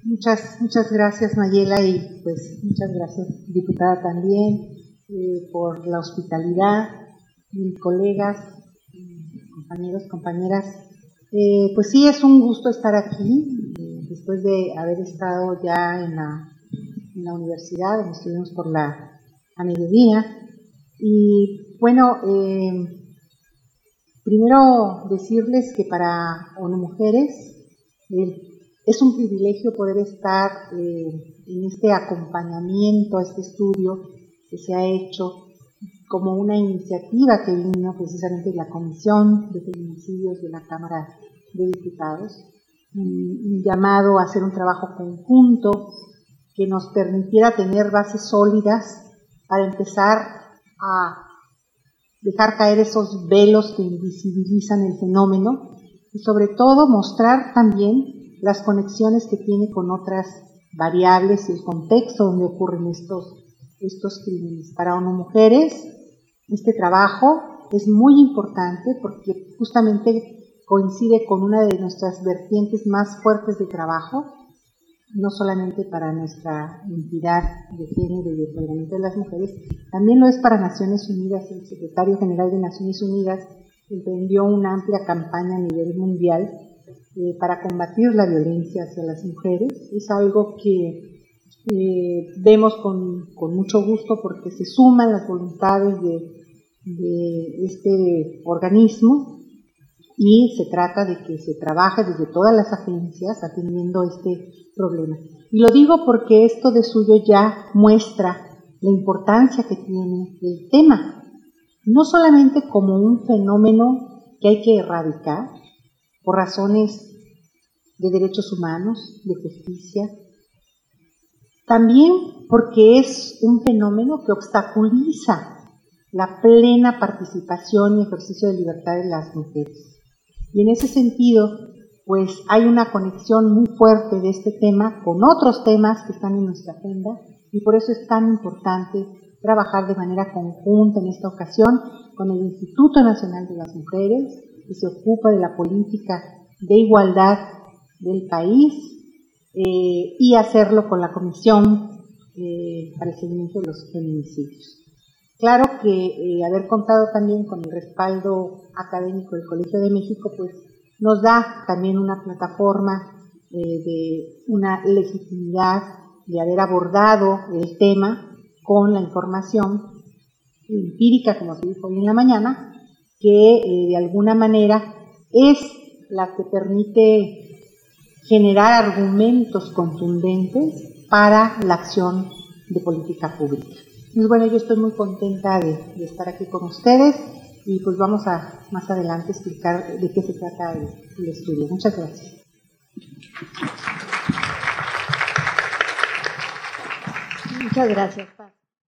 Muchas gracias, Mayela, y pues muchas gracias, diputada, también por la hospitalidad, mis colegas, compañeros, compañeras. Pues sí, es un gusto estar aquí, después de haber estado ya en la universidad, donde estuvimos a mediodía. Y bueno, primero decirles que para ONU Mujeres es un privilegio poder estar en este acompañamiento a este estudio que se ha hecho como una iniciativa que vino precisamente de la Comisión de Feminicidios de la Cámara de Diputados, un llamado a hacer un trabajo conjunto que nos permitiera tener bases sólidas para empezar a dejar caer esos velos que invisibilizan el fenómeno y sobre todo mostrar también las conexiones que tiene con otras variables y el contexto donde ocurren estos crímenes. Para ONU Mujeres, este trabajo es muy importante porque justamente coincide con una de nuestras vertientes más fuertes de trabajo, no solamente para nuestra entidad de género y de empoderamiento de las mujeres, también lo es para Naciones Unidas. El secretario general de Naciones Unidas emprendió una amplia campaña a nivel mundial para combatir la violencia hacia las mujeres. Es algo que vemos con mucho gusto porque se suman las voluntades de este organismo y se trata de que se trabaje desde todas las agencias atendiendo este problema. Y lo digo porque esto de suyo ya muestra la importancia que tiene el tema, no solamente como un fenómeno que hay que erradicar por razones de derechos humanos, de justicia, también porque es un fenómeno que obstaculiza la plena participación y ejercicio de libertad de las mujeres. Y en ese sentido, pues hay una conexión muy fuerte de este tema con otros temas que están en nuestra agenda y por eso es tan importante trabajar de manera conjunta en esta ocasión con el Instituto Nacional de las Mujeres, que se ocupa de la política de igualdad del país, y hacerlo con la Comisión para el seguimiento de los feminicidios. Claro que haber contado también con el respaldo académico del Colegio de México, pues nos da también una plataforma de una legitimidad de haber abordado el tema con la información empírica, como se dijo hoy en la mañana, que de alguna manera es la que permite generar argumentos contundentes para la acción de política pública. Entonces, bueno, yo estoy muy contenta de estar aquí con ustedes y pues vamos a más adelante explicar de qué se trata el estudio. Muchas gracias. Muchas gracias, Paz.